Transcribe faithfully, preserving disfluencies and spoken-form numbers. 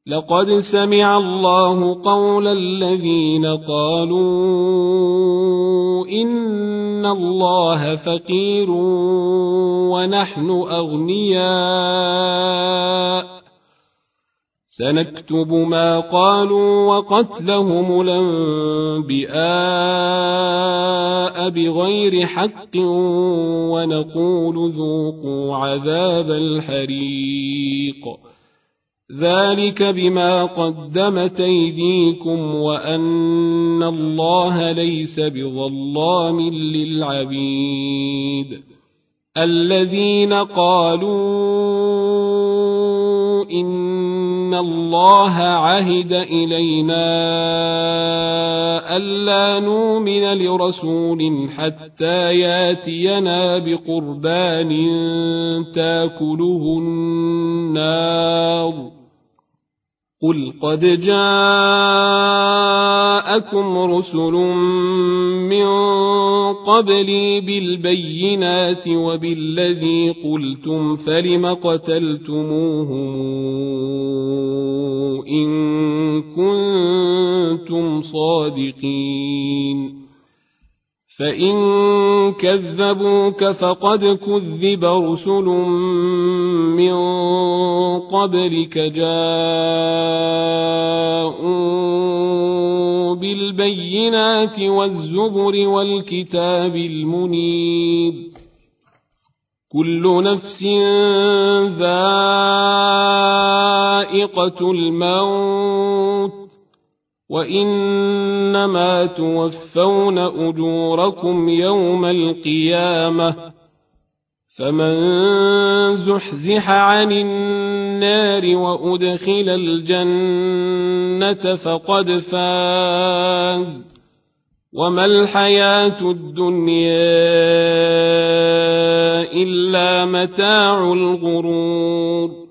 لقد سمع الله قول الذين قالوا إن الله فقير ونحن أغنياء سنكتب ما قالوا وقتلهم الأنبياء بغير حق ونقول ذوقوا عذاب الحريق ذلك بما قدمت أيديكم وأن الله ليس بظلام للعبيد الذين قالوا إن الله عهد إلينا ألا نؤمن لرسول حتى ياتينا بقربان تاكله النار قل قد جاءكم رسل من قبلي بالبينات وبالذي قلتم فلم قتلتموهم إن كنتم صادقين فإن كذبوك فقد كذب رسل من قبلك جاءوا بالبينات والزبر والكتاب المنير كل نفس ذائقة الموت وإنما توفون أجوركم يوم القيامة فمن زحزح عن النار وأدخل الجنة فقد فاز وما الحياة الدنيا إلا متاع الغرور